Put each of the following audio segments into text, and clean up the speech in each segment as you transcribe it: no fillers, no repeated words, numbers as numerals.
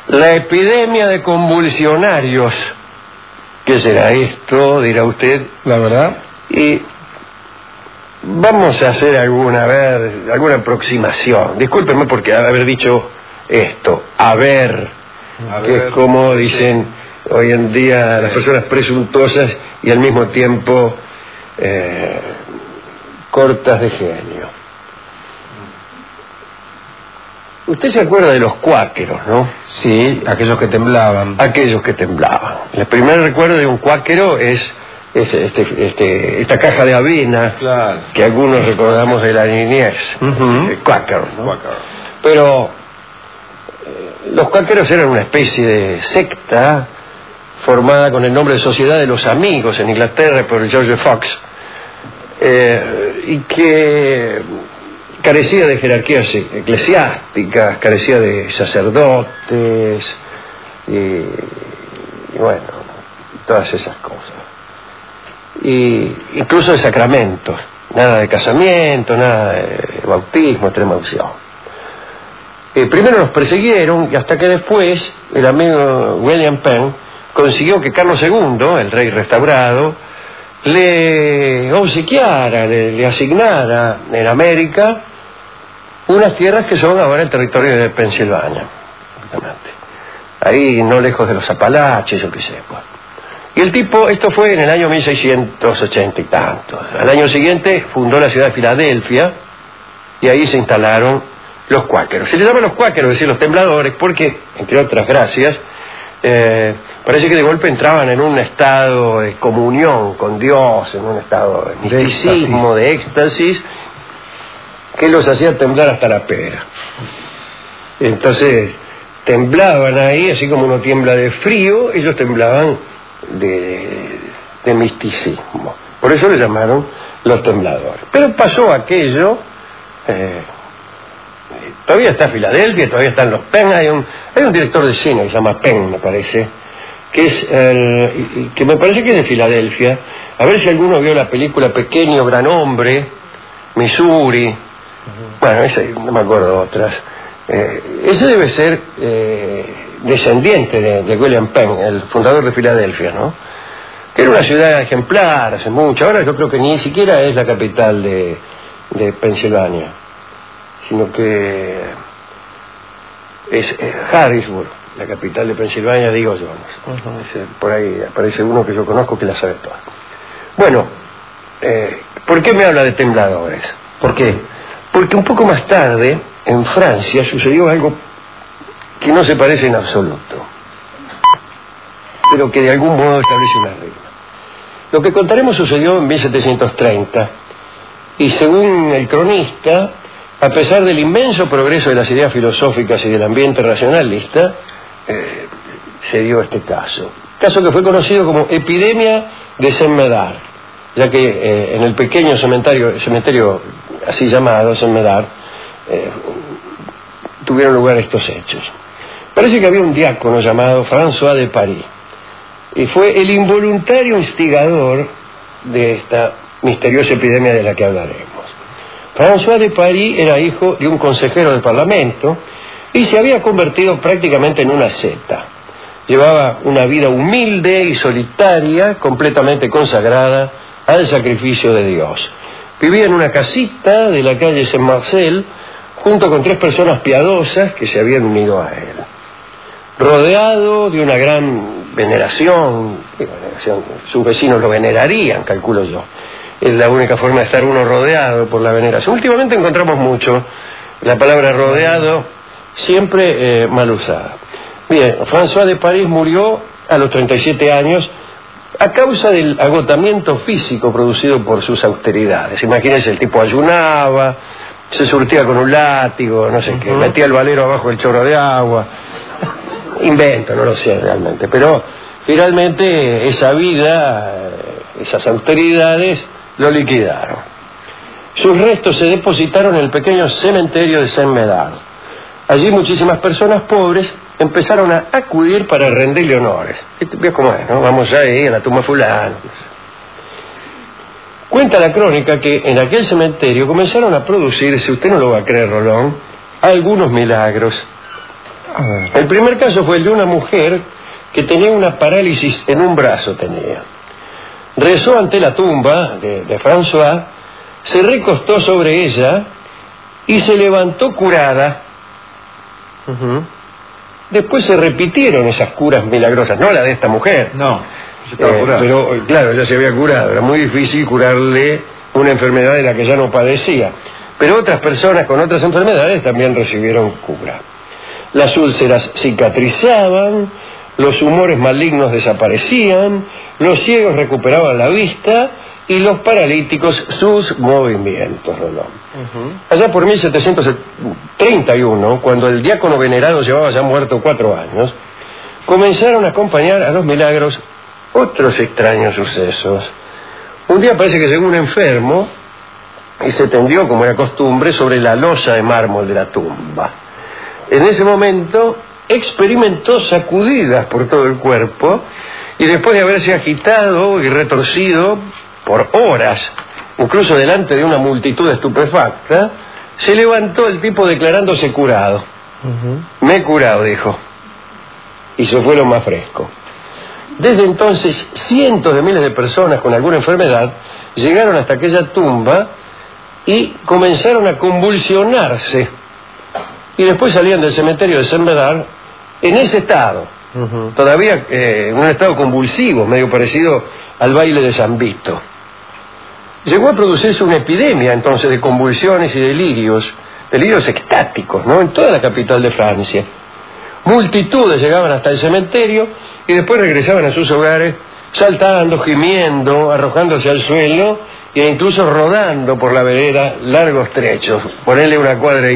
La epidemia de convulsionarios. ¿Qué será esto? Dirá usted. La verdad. Y vamos a hacer alguna aproximación. Discúlpenme porque haber dicho esto. Que es como dicen hoy en día las personas presuntuosas y al mismo tiempo cortas de genio. Usted se acuerda de los cuáqueros, ¿no? Sí, aquellos que temblaban. Aquellos que temblaban. El primer recuerdo de un cuáquero es esta caja de avena, claro, que algunos recordamos de la niñez. Cuáquero, ¿no? Cuáquero. Pero los cuáqueros eran una especie de secta formada con el nombre de Sociedad de los Amigos en Inglaterra por George Fox, y que carecía de jerarquías eclesiásticas, carecía de sacerdotes y bueno, todas esas cosas, y incluso de sacramentos, nada de casamiento, nada de bautismo, extrema unción. Primero los persiguieron y hasta que después el amigo William Penn consiguió que Carlos II, el rey restaurado, le obsequiara, le asignara en América unas tierras que son ahora el territorio de Pensilvania, ahí no lejos de los Apalaches, yo qué sé, pues. Y el tipo, esto fue en el año 1680 y tantos. Al año siguiente fundó la ciudad de Filadelfia y ahí se instalaron los cuáqueros. Se les llama los cuáqueros, es decir, los tembladores, porque, entre otras gracias, parece que de golpe entraban en un estado de comunión con Dios, en un estado de misticismo, de éxtasis, que los hacía temblar hasta la pera. Entonces temblaban ahí, así como uno tiembla de frío, ellos temblaban de misticismo. Por eso le llamaron los tembladores. Pero pasó aquello, todavía está Filadelfia, todavía están los Penn. Hay un director de cine que se llama Penn, me parece, que me parece que es de Filadelfia. A ver si alguno vio la película Pequeño Gran Hombre, Missouri. Bueno, ese, no me acuerdo otras. Ese debe ser descendiente de William Penn, el fundador de Filadelfia, ¿no? Que era una ciudad ejemplar hace mucho. Ahora yo creo que ni siquiera es la capital de Pensilvania, sino que es Harrisburg, la capital de Pensilvania, digo yo. Por ahí aparece uno que yo conozco que la sabe toda. Bueno, ¿por qué me habla de tembladores? ¿Por qué? Porque un poco más tarde, en Francia, sucedió algo que no se parece en absoluto, pero que de algún modo establece una regla. Lo que contaremos sucedió en 1730, y según el cronista, a pesar del inmenso progreso de las ideas filosóficas y del ambiente racionalista, se dio este caso que fue conocido como epidemia de Saint-Médard, ya que en el pequeño cementerio así llamado Saint-Médard tuvieron lugar estos hechos. Parece que había un diácono llamado François de Paris, y fue el involuntario instigador de esta misteriosa epidemia de la que hablaremos. François de Paris era hijo de un consejero del Parlamento y se había convertido prácticamente en una secta. Llevaba una vida humilde y solitaria, completamente consagrada al sacrificio de Dios. Vivía en una casita de la calle Saint-Marcel junto con 3 personas piadosas que se habían unido a él. Rodeado de una gran veneración, sus vecinos lo venerarían, calculo yo. Es la única forma de estar uno rodeado por la veneración. Últimamente encontramos mucho la palabra rodeado, siempre mal usada. Bien, François de Paris murió a los 37 años a causa del agotamiento físico producido por sus austeridades. Imagínense, el tipo ayunaba, se surtía con un látigo, no sé qué, metía el valero abajo del chorro de agua. Invento, no lo sé realmente, pero finalmente esa vida, esas austeridades lo liquidaron. Sus restos se depositaron en el pequeño cementerio de Saint-Médard. Allí muchísimas personas pobres empezaron a acudir para rendirle honores. ¿Ves cómo es, no? Vamos ahí a la tumba fulana. Cuenta la crónica que en aquel cementerio comenzaron a producirse, usted no lo va a creer, Rolón, algunos milagros. El primer caso fue el de una mujer que tenía una parálisis en un brazo. Rezó ante la tumba de François, se recostó sobre ella y se levantó curada. Después se repitieron esas curas milagrosas, no la de esta mujer. No, estaba curada. Pero claro, ella se había curado. Era muy difícil curarle una enfermedad de la que ya no padecía. Pero otras personas con otras enfermedades también recibieron cura. Las úlceras cicatrizaban, los humores malignos desaparecían, los ciegos recuperaban la vista y los paralíticos sus movimientos, Rolón. Allá por 1731, cuando el diácono venerado llevaba ya muerto 4 años, comenzaron a acompañar a los milagros otros extraños sucesos. Un día parece que llegó un enfermo y se tendió, como era costumbre, sobre la losa de mármol de la tumba. En ese momento experimentó sacudidas por todo el cuerpo y después de haberse agitado y retorcido por horas, incluso delante de una multitud estupefacta, se levantó el tipo declarándose curado. Me he curado, dijo, y se fue lo más fresco. Desde entonces, cientos de miles de personas con alguna enfermedad llegaron hasta aquella tumba y comenzaron a convulsionarse. Y después salían del cementerio de Saint-Médard en ese estado, todavía en un estado convulsivo, medio parecido al baile de San Vito. Llegó a producirse una epidemia entonces de convulsiones y delirios extáticos, ¿no?, en toda la capital de Francia. Multitudes llegaban hasta el cementerio y después regresaban a sus hogares saltando, gimiendo, arrojándose al suelo e incluso rodando por la vereda largos trechos, ponerle 1,5 cuadras.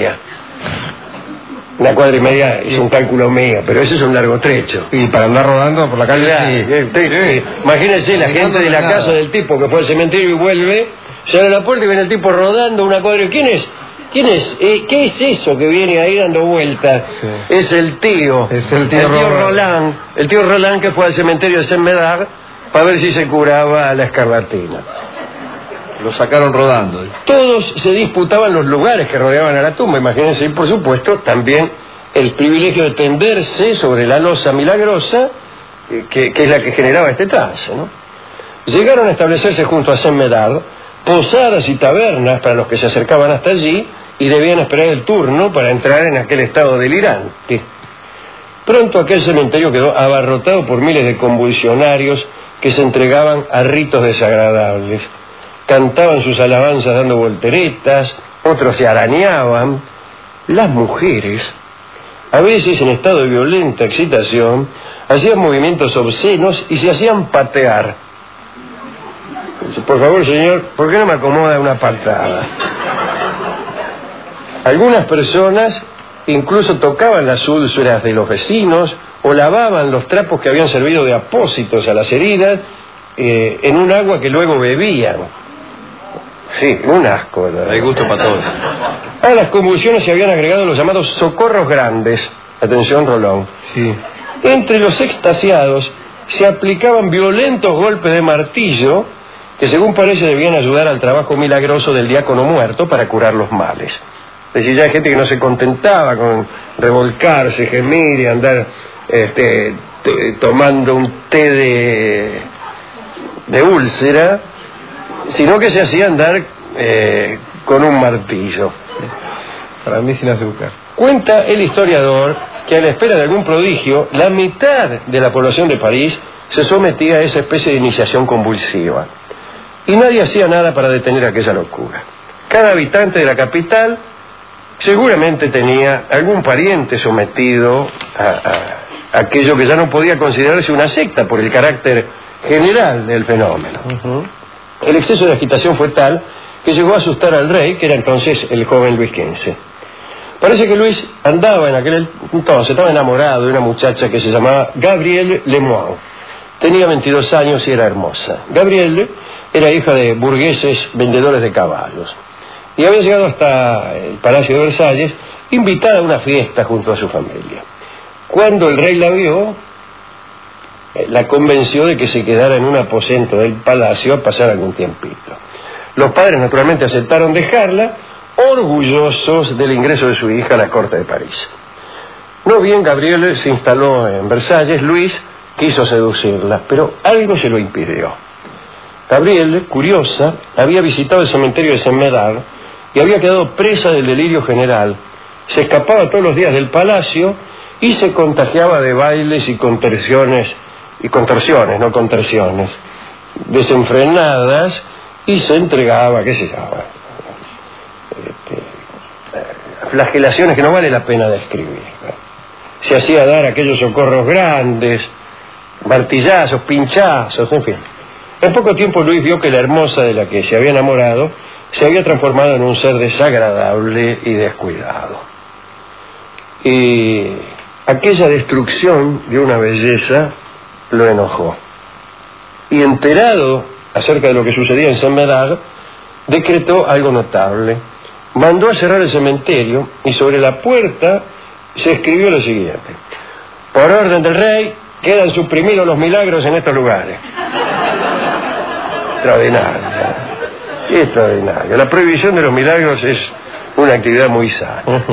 1,5 cuadras es un cálculo mío, pero eso es un largo trecho. Y para andar rodando por la calle. Claro, sí. Imagínense la gente de la casa del tipo que fue al cementerio y vuelve, se abre la puerta y viene el tipo rodando 1,5 cuadras. ¿Quién es? ¿Qué es eso que viene ahí dando vueltas? Sí. Es el tío. Es el tío Roland. El tío Roland que fue al cementerio de Saint-Médard para ver si se curaba la escarlatina. Lo sacaron rodando. Todos se disputaban los lugares que rodeaban a la tumba, imagínense, y por supuesto también el privilegio de tenderse sobre la losa milagrosa, que es la que generaba este trance, ¿no? Llegaron a establecerse junto a Saint-Médard posadas y tabernas para los que se acercaban hasta allí y debían esperar el turno para entrar en aquel estado delirante. Pronto aquel cementerio quedó abarrotado por miles de convulsionarios que se entregaban a ritos desagradables. Cantaban sus alabanzas dando volteretas, otros se arañaban. Las mujeres, a veces en estado de violenta excitación, hacían movimientos obscenos y se hacían patear. Dice, por favor, señor, ¿por qué no me acomoda una patada? Algunas personas incluso tocaban las úlceras de los vecinos o lavaban los trapos que habían servido de apósitos a las heridas en un agua que luego bebían. Sí, un asco, ¿verdad? Hay gusto para todos. A las convulsiones se habían agregado los llamados socorros grandes. Atención, Rolón. Sí. Entre los extasiados se aplicaban violentos golpes de martillo que, según parece, debían ayudar al trabajo milagroso del diácono muerto para curar los males. Es decir, ya hay gente que no se contentaba con revolcarse, gemir y andar tomando un té de úlcera, sino que se hacía andar con un martillo. Para mí sin azúcar. Cuenta el historiador que a la espera de algún prodigio, la mitad de la población de París se sometía a esa especie de iniciación convulsiva. Y nadie hacía nada para detener aquella locura. Cada habitante de la capital seguramente tenía algún pariente sometido a aquello que ya no podía considerarse una secta por el carácter general del fenómeno. El exceso de agitación fue tal que llegó a asustar al rey, que era entonces el joven Luis XV. Parece que Luis andaba en aquel entonces, estaba enamorado de una muchacha que se llamaba Gabrielle Lemoine. Tenía 22 años y era hermosa. Gabrielle era hija de burgueses vendedores de caballos y había llegado hasta el Palacio de Versalles invitada a una fiesta junto a su familia. Cuando el rey la vio, la convenció de que se quedara en un aposento del palacio a pasar algún tiempito. Los padres naturalmente aceptaron dejarla, orgullosos del ingreso de su hija a la corte de París. No bien Gabrielle se instaló en Versalles, Luis quiso seducirla, pero algo se lo impidió. Gabrielle, curiosa, había visitado el cementerio de Saint-Médard y había quedado presa del delirio general. Se escapaba todos los días del palacio y se contagiaba de bailes y contorsiones, desenfrenadas, y se entregaba, qué sé yo, flagelaciones que no vale la pena describir. Se hacía dar aquellos socorros grandes, martillazos, pinchazos, en fin. En poco tiempo Luis vio que la hermosa de la que se había enamorado se había transformado en un ser desagradable y descuidado. Y aquella destrucción de una belleza lo enojó. Y enterado acerca de lo que sucedía en Saint-Médard, decretó algo notable. Mandó a cerrar el cementerio y sobre la puerta se escribió lo siguiente: por orden del rey, quedan suprimidos los milagros en estos lugares. Extraordinario. La prohibición de los milagros es una actividad muy sana.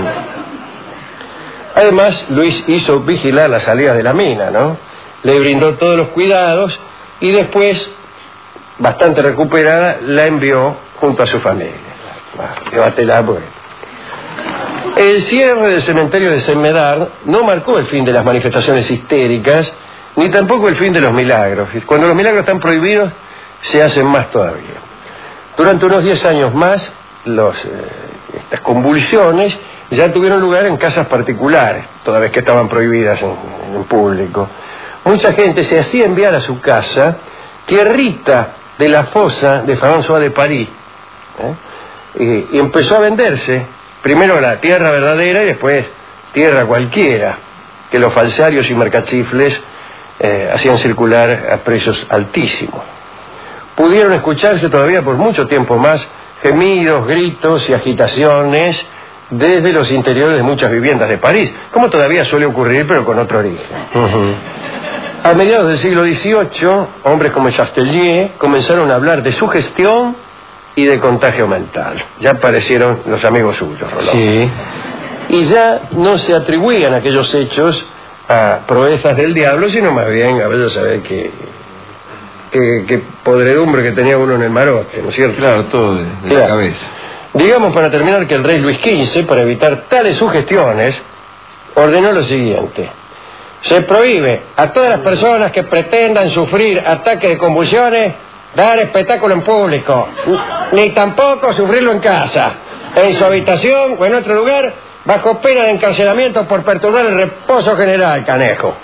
Además, Luis hizo vigilar las salidas de la mina, ¿no? Le brindó todos los cuidados y después, bastante recuperada, la envió junto a su familia. Llévatela, pues. El cierre del cementerio de Saint-Médard no marcó el fin de las manifestaciones histéricas, ni tampoco el fin de los milagros. Cuando los milagros están prohibidos, se hacen más todavía. Durante unos 10 años más, estas convulsiones ya tuvieron lugar en casas particulares, toda vez que estaban prohibidas en público. Mucha gente se hacía enviar a su casa tierrita de la fosa de François de Paris, y empezó a venderse, primero la tierra verdadera y después tierra cualquiera, que los falsarios y mercachifles hacían circular a precios altísimos. Pudieron escucharse todavía por mucho tiempo más gemidos, gritos y agitaciones desde los interiores de muchas viviendas de París, como todavía suele ocurrir, pero con otro origen. A mediados del siglo XVIII, hombres como Chastelier comenzaron a hablar de sugestión y de contagio mental. Ya aparecieron los amigos suyos, Rolón. Sí. Y ya no se atribuían aquellos hechos a proezas del diablo, sino más bien a ver saber qué podredumbre que tenía uno en el marote, ¿no es cierto? Claro, todo de la cabeza. Digamos, para terminar, que el rey Luis XV, para evitar tales sugestiones, ordenó lo siguiente: se prohíbe a todas las personas que pretendan sufrir ataques de convulsiones dar espectáculo en público, ni tampoco sufrirlo en casa, en su habitación o en otro lugar, bajo pena de encarcelamiento por perturbar el reposo general, canejo.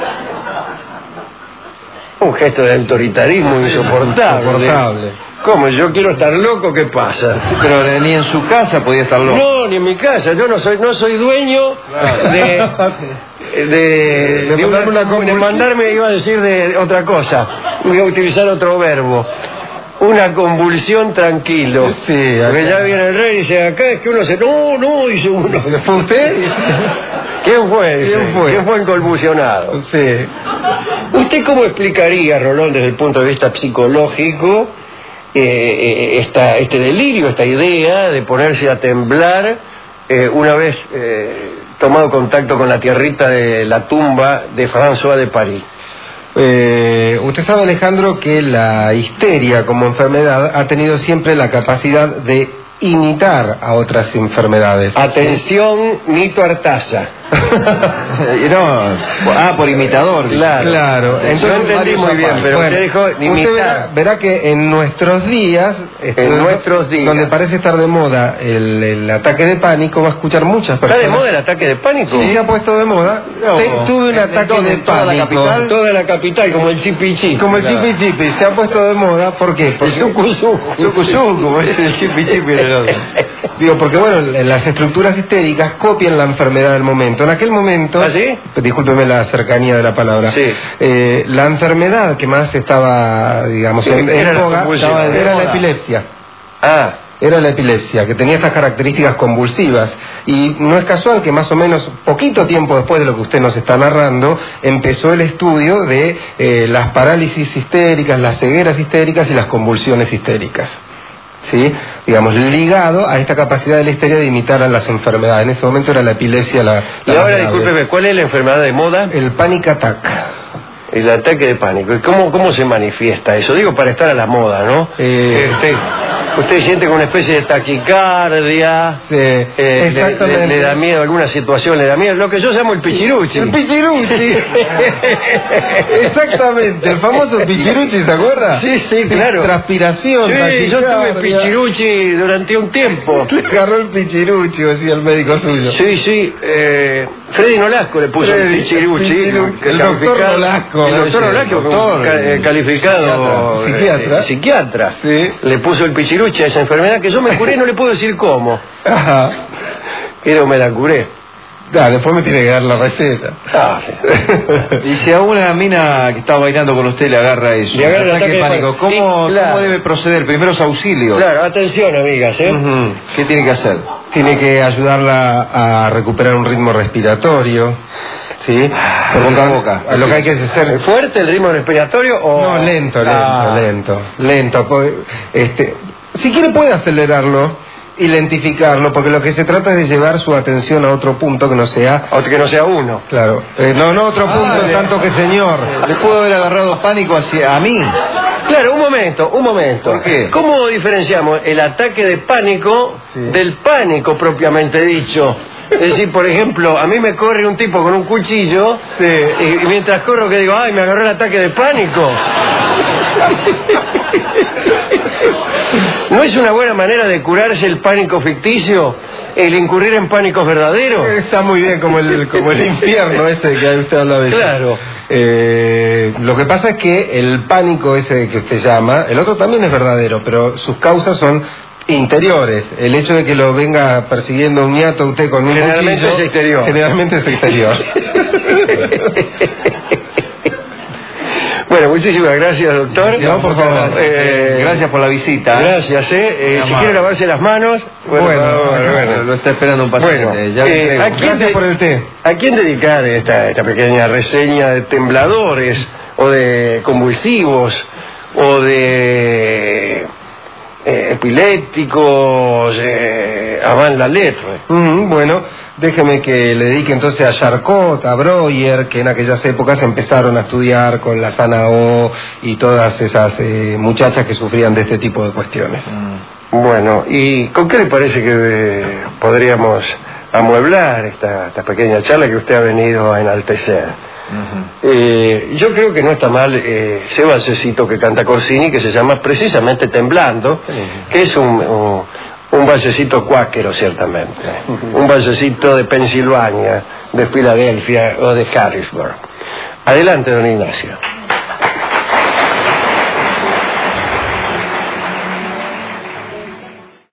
Un gesto de autoritarismo insoportable. ¿Cómo? ¿Yo quiero estar loco? ¿Qué pasa? Sí, pero ni en su casa podía estar loco. No, ni en mi casa. Yo no soy dueño de mandarme, iba a decir de otra cosa. Voy a utilizar otro verbo. Una convulsión tranquilo. Sí, porque ya viene el rey y dice, acá es que uno se... No, dice uno. ¿Fue usted? ¿Quién fue? ¿Quién fue el convulsionado? Sí. ¿Usted cómo explicaría, Rolón, desde el punto de vista psicológico, este delirio, esta idea de ponerse a temblar una vez tomado contacto con la tierrita de la tumba de François de Paris? Usted sabe, Alejandro, que la histeria como enfermedad ha tenido siempre la capacidad de imitar a otras enfermedades. Atención, Nito Artaza. Por imitador. Claro. Entonces no entendí muy bien, pero usted dijo imitar. Usted verá que en nuestros días, donde parece estar de moda el ataque de pánico, va a escuchar muchas personas. ¿Está de moda el ataque de pánico? Sí, se ha puesto de moda. Tuve un ataque de pánico. Toda la capital, como el chipi-chipi. Como el chipi-chipi, se ha puesto de moda. ¿Por qué? Porque el sucu-sucu, como es el chipi-chipi. Digo, porque bueno, las estructuras histéricas copian la enfermedad del momento. En aquel momento, ¿ah, sí? Discúlpeme la cercanía de la palabra, sí. La enfermedad que más estaba, digamos, en boga era la epilepsia. Era la epilepsia, que tenía estas características convulsivas. Y no es casual que más o menos poquito tiempo después de lo que usted nos está narrando, empezó el estudio de las parálisis histéricas, las cegueras histéricas y las convulsiones histéricas. ¿sí? Digamos, ligado a esta capacidad de la histeria de imitar a las enfermedades. En ese momento era la epilepsia y ahora, discúlpeme, ¿cuál es la enfermedad de moda? El panic attack. El ataque de pánico. ¿Y cómo se manifiesta eso? Digo, para estar a la moda, ¿no? Usted siente como una especie de taquicardia, sí, exactamente. Le da miedo, alguna situación le da miedo, lo que yo llamo el pichiruchi. El pichiruchi. Exactamente, el famoso pichiruchi, ¿se acuerda? Sí, claro. Transpiración, sí, yo tuve pichiruchi durante un tiempo. Le agarró el pichiruchi, decía el médico suyo. Sí, Freddy Nolasco le puso el pichiruchi. El doctor Nolasco. El doctor Nolasco, calificado psiquiatra, sí, le puso el pichiruchi a esa enfermedad que yo me curé, no le puedo decir cómo. Ajá. Pero me la curé. Después me tiene que dar la receta. Sí. Y si a una mina que está bailando con usted le agarra eso, le agarra el ataque de pánico, ¿cómo debe proceder? Primeros auxilios. Claro, atención, amigas, ¿Qué tiene que hacer? Tiene que ayudarla a recuperar un ritmo respiratorio. ¿Sí? Boca a boca. Lo que hay que hacer... ¿Fuerte el ritmo respiratorio o...? No, lento. Si quiere puede acelerarlo y lentificarlo, porque lo que se trata es de llevar su atención a otro punto que no sea... que no sea uno. Claro. No otro punto, tanto que señor. Le puedo haber agarrado pánico a mí. Claro, un momento. ¿Por qué? ¿Cómo diferenciamos el ataque de pánico del pánico propiamente dicho? Es decir, por ejemplo, a mí me corre un tipo con un cuchillo y mientras corro que digo, ¡ay, me agarró el ataque de pánico! ¿No es una buena manera de curarse el pánico ficticio el incurrir en pánicos verdaderos? Está muy bien, como el infierno ese que usted habla de eso. Claro. Lo que pasa es que el pánico ese que usted llama, el otro también es verdadero, pero sus causas son interiores. El hecho de que lo venga persiguiendo un ñato usted con un generalmente cuchillo, es exterior. Generalmente es exterior. Bueno, muchísimas gracias, doctor. No, por favor. Gracias por la visita. Gracias, si quiere lavarse las manos. Bueno, lo está esperando un paciente. Gracias por el té. ¿A quién dedicar esta pequeña reseña de tembladores, o de convulsivos, o de epilépticos, avant la lettre? Bueno, déjeme que le dedique entonces a Charcot, a Breuer, que en aquellas épocas empezaron a estudiar con la sana O y todas esas muchachas que sufrían de este tipo de cuestiones. Bueno, ¿y con qué le parece que podríamos amueblar esta pequeña charla que usted ha venido a enaltecer? Yo creo que no está mal ese valsecito que canta Corsini, que se llama precisamente Temblando, que es un valsecito cuáquero, ciertamente. Un valsecito de Pensilvania, de Filadelfia o de Harrisburg. Adelante, don Ignacio.